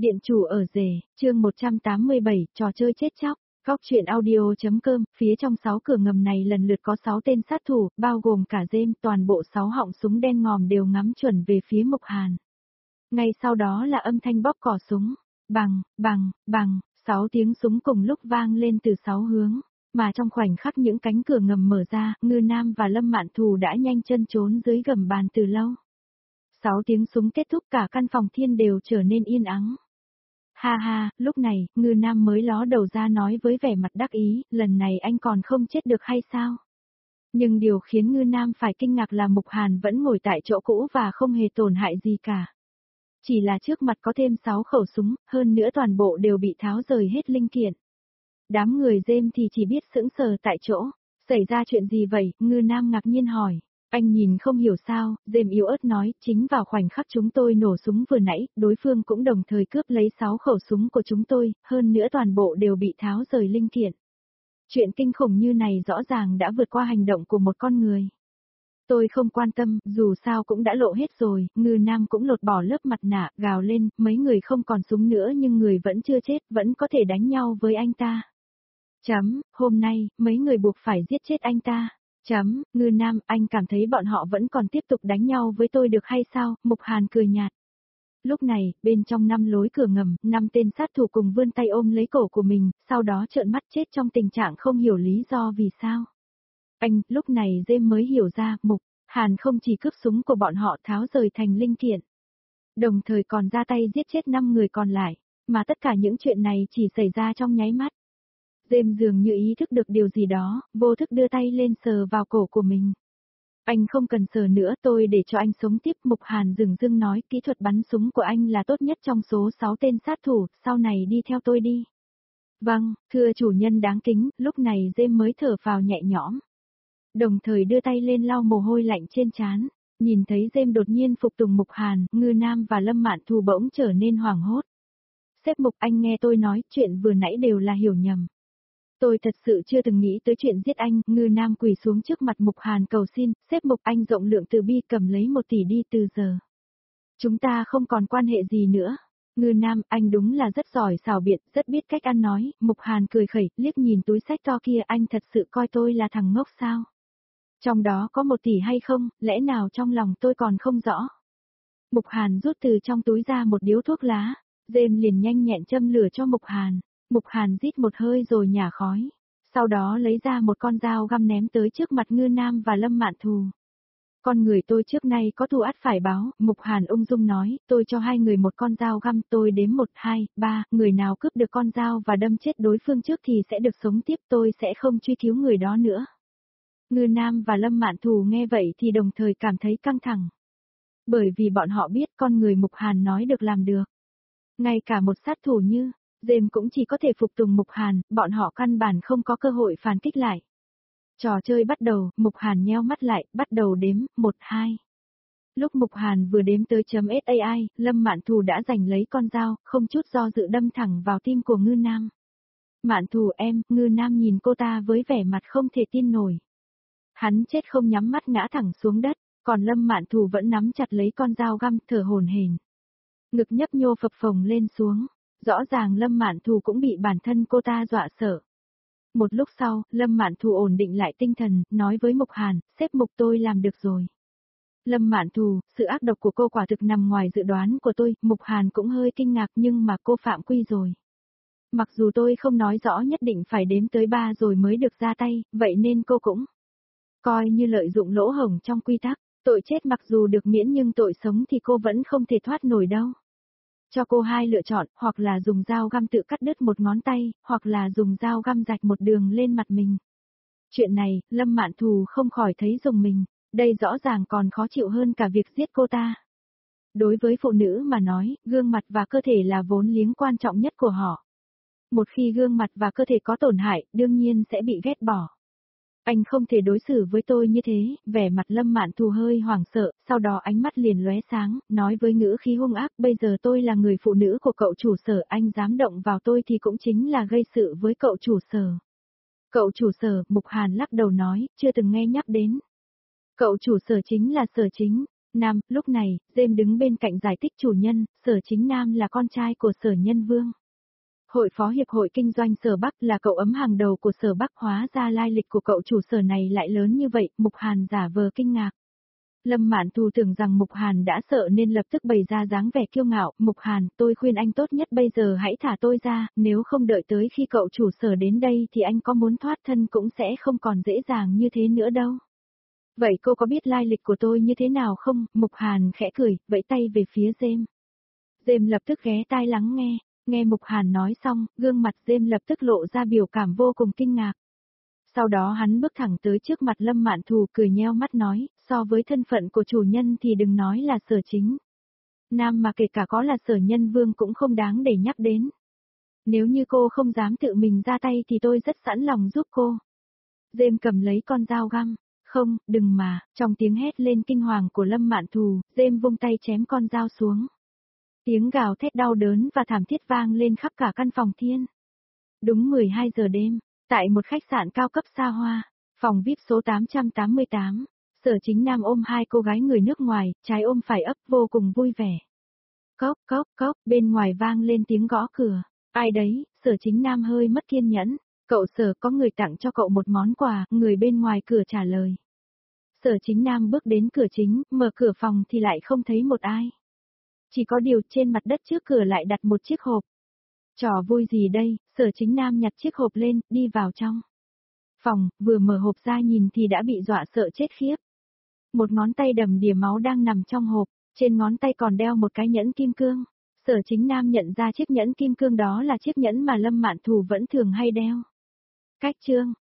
Điện chủ ở rể, chương 187, trò chơi chết chóc. Góc truyện audio.com, phía trong 6 cửa ngầm này lần lượt có 6 tên sát thủ, bao gồm cả James, toàn bộ 6 họng súng đen ngòm đều ngắm chuẩn về phía Mục Hàn. Ngay sau đó là âm thanh bóp cò súng, bằng, bằng, bằng, 6 tiếng súng cùng lúc vang lên từ 6 hướng, mà trong khoảnh khắc những cánh cửa ngầm mở ra, Ngư Nam và Lâm Mạn Thù đã nhanh chân trốn dưới gầm bàn từ lâu. 6 tiếng súng kết thúc cả căn phòng thiên đều trở nên yên ắng. Ha ha, lúc này, Ngư Nam mới ló đầu ra nói với vẻ mặt đắc ý, lần này anh còn không chết được hay sao? Nhưng điều khiến Ngư Nam phải kinh ngạc là Mục Hàn vẫn ngồi tại chỗ cũ và không hề tổn hại gì cả. Chỉ là trước mặt có thêm 6 khẩu súng, hơn nữa toàn bộ đều bị tháo rời hết linh kiện. Đám người James thì chỉ biết sững sờ tại chỗ. Xảy ra chuyện gì vậy? Ngư Nam ngạc nhiên hỏi. Anh nhìn không hiểu sao, James yếu ớt nói, chính vào khoảnh khắc chúng tôi nổ súng vừa nãy, đối phương cũng đồng thời cướp lấy 6 khẩu súng của chúng tôi, hơn nữa toàn bộ đều bị tháo rời linh kiện. Chuyện kinh khủng như này rõ ràng đã vượt qua hành động của một con người. Tôi không quan tâm, dù sao cũng đã lộ hết rồi, Ngư Nam cũng lột bỏ lớp mặt nạ, gào lên, mấy người không còn súng nữa nhưng người vẫn chưa chết, vẫn có thể đánh nhau với anh ta. Hôm nay, mấy người buộc phải giết chết anh ta. Ngư Nam, anh cảm thấy bọn họ vẫn còn tiếp tục đánh nhau với tôi được hay sao? Mục Hàn cười nhạt. Lúc này, bên trong 5 lối cửa ngầm, 5 tên sát thủ cùng vươn tay ôm lấy cổ của mình, sau đó trợn mắt chết trong tình trạng không hiểu lý do vì sao. Lúc này James mới hiểu ra, Mục Hàn không chỉ cướp súng của bọn họ tháo rời thành linh kiện, đồng thời còn ra tay giết chết 5 người còn lại, mà tất cả những chuyện này chỉ xảy ra trong nháy mắt. James dường như ý thức được điều gì đó, vô thức đưa tay lên sờ vào cổ của mình. Anh không cần sờ nữa, tôi để cho anh sống tiếp. Mục Hàn dừng dưng nói, kỹ thuật bắn súng của anh là tốt nhất trong số 6 tên sát thủ, sau này đi theo tôi đi. Vâng, thưa chủ nhân đáng kính, lúc này James mới thở phào nhẹ nhõm. Đồng thời đưa tay lên lau mồ hôi lạnh trên trán, nhìn thấy James đột nhiên phục tùng Mục Hàn, Ngư Nam và Lâm Mạn Thù bỗng trở nên hoảng hốt. Sếp Mục, anh nghe tôi nói, chuyện vừa nãy đều là hiểu nhầm. Tôi thật sự chưa từng nghĩ tới chuyện giết anh. Ngư Nam quỳ xuống trước mặt Mục Hàn cầu xin, sếp Mục, anh rộng lượng từ bi, cầm lấy 1 tỷ đi từ giờ. Chúng ta không còn quan hệ gì nữa. Ngư Nam, anh đúng là rất giỏi xảo biện, rất biết cách ăn nói. Mục Hàn cười khẩy, liếc nhìn túi xách to kia, anh thật sự coi tôi là thằng ngốc sao? Trong đó có 1 tỷ hay không, lẽ nào trong lòng tôi còn không rõ? Mục Hàn rút từ trong túi ra một điếu thuốc lá, James liền nhanh nhẹn châm lửa cho Mục Hàn. Mục Hàn rít một hơi rồi nhả khói, sau đó lấy ra một con dao găm ném tới trước mặt Ngư Nam và Lâm Mạn Thù. Con người tôi trước nay có thù ắt phải báo, Mục Hàn ung dung nói, tôi cho 2 người một con dao găm, tôi đếm 1, 2, 3, người nào cướp được con dao và đâm chết đối phương trước thì sẽ được sống tiếp, tôi sẽ không truy cứu người đó nữa. Ngư Nam và Lâm Mạn Thù nghe vậy thì đồng thời cảm thấy căng thẳng. Bởi vì bọn họ biết con người Mục Hàn nói được làm được. Ngay cả một sát thủ như James cũng chỉ có thể phục tùng Mục Hàn, bọn họ căn bản không có cơ hội phản kích lại. Trò chơi bắt đầu, Mục Hàn nheo mắt lại, bắt đầu đếm, 1, 2. Lúc Mục Hàn vừa đếm tới .sai, Lâm Mạn Thù đã giành lấy con dao, không chút do dự đâm thẳng vào tim của Ngư Nam. Mạn Thù em, Ngư Nam nhìn cô ta với vẻ mặt không thể tin nổi. Hắn chết không nhắm mắt ngã thẳng xuống đất, còn Lâm Mạn Thù vẫn nắm chặt lấy con dao găm, thở hổn hển. Ngực nhấp nhô phập phồng lên xuống. Rõ ràng Lâm Mạn Thù cũng bị bản thân cô ta dọa sợ. Một lúc sau, Lâm Mạn Thù ổn định lại tinh thần, nói với Mục Hàn, sếp Mục tôi làm được rồi. Lâm Mạn Thù, sự ác độc của cô quả thực nằm ngoài dự đoán của tôi, Mục Hàn cũng hơi kinh ngạc nhưng mà cô phạm quy rồi. Mặc dù tôi không nói rõ nhất định phải đếm tới 3 rồi mới được ra tay, vậy nên cô cũng coi như lợi dụng lỗ hổng trong quy tắc, tội chết mặc dù được miễn nhưng tội sống thì cô vẫn không thể thoát nổi đâu. Cho cô 2 lựa chọn, hoặc là dùng dao găm tự cắt đứt một ngón tay, hoặc là dùng dao găm rạch một đường lên mặt mình. Chuyện này, Lâm Mạn Thù không khỏi thấy rùng mình, đây rõ ràng còn khó chịu hơn cả việc giết cô ta. Đối với phụ nữ mà nói, gương mặt và cơ thể là vốn liếng quan trọng nhất của họ. Một khi gương mặt và cơ thể có tổn hại, đương nhiên sẽ bị ghét bỏ. Anh không thể đối xử với tôi như thế, vẻ mặt Lâm Mạn Thù hơi hoảng sợ, sau đó ánh mắt liền lóe sáng, nói với ngữ khí hung ác, bây giờ tôi là người phụ nữ của cậu chủ Sở, anh dám động vào tôi thì cũng chính là gây sự với cậu chủ Sở. Cậu chủ Sở, Mục Hàn lắc đầu nói, chưa từng nghe nhắc đến. Cậu chủ Sở chính là Sở Chính, Nam, lúc này, Dêm đứng bên cạnh giải thích chủ nhân, Sở Chính Nam là con trai của Sở Nhân Vương. Hội phó hiệp hội kinh doanh Sở Bắc là cậu ấm hàng đầu của Sở Bắc, hóa ra lai lịch của cậu chủ sở này lại lớn như vậy, Mục Hàn giả vờ kinh ngạc. Lâm Mạn Thù tưởng rằng Mục Hàn đã sợ nên lập tức bày ra dáng vẻ kiêu ngạo, Mục Hàn, tôi khuyên anh tốt nhất bây giờ hãy thả tôi ra, nếu không đợi tới khi cậu chủ sở đến đây thì anh có muốn thoát thân cũng sẽ không còn dễ dàng như thế nữa đâu. Vậy cô có biết lai lịch của tôi như thế nào không? Mục Hàn khẽ cười, vẫy tay về phía Dêm. Dêm lập tức ghé tai lắng nghe, nghe Mục Hàn nói xong, gương mặt Dêm lập tức lộ ra biểu cảm vô cùng kinh ngạc. Sau đó hắn bước thẳng tới trước mặt Lâm Mạn Thù cười nheo mắt nói, so với thân phận của chủ nhân thì đừng nói là Sở Chính Nam mà kể cả có là Sở Nhân Vương cũng không đáng để nhắc đến. Nếu như cô không dám tự mình ra tay thì tôi rất sẵn lòng giúp cô. Dêm cầm lấy con dao găm. Không, đừng mà, trong tiếng hét lên kinh hoàng của Lâm Mạn Thù, Dêm vung tay chém con dao xuống. Tiếng gào thét đau đớn và thảm thiết vang lên khắp cả căn phòng thiên. Đúng 12 giờ đêm, tại một khách sạn cao cấp xa hoa, phòng VIP số 888, Sở Chính Nam ôm hai cô gái người nước ngoài, trái ôm phải ấp vô cùng vui vẻ. Cốc cốc cốc, bên ngoài vang lên tiếng gõ cửa. Ai đấy? Sở Chính Nam hơi mất kiên nhẫn. Cậu Sở, có người tặng cho cậu một món quà, người bên ngoài cửa trả lời. Sở Chính Nam bước đến cửa chính, mở cửa phòng thì lại không thấy một ai. Chỉ có điều trên mặt đất trước cửa lại đặt một chiếc hộp. Trò vui gì đây? Sở Chính Nam nhặt chiếc hộp lên, đi vào trong phòng, vừa mở hộp ra nhìn thì đã bị dọa sợ chết khiếp. Một ngón tay đầm đìa máu đang nằm trong hộp, trên ngón tay còn đeo một cái nhẫn kim cương. Sở Chính Nam nhận ra chiếc nhẫn kim cương đó là chiếc nhẫn mà Lâm Mạn Thù vẫn thường hay đeo. Cách chương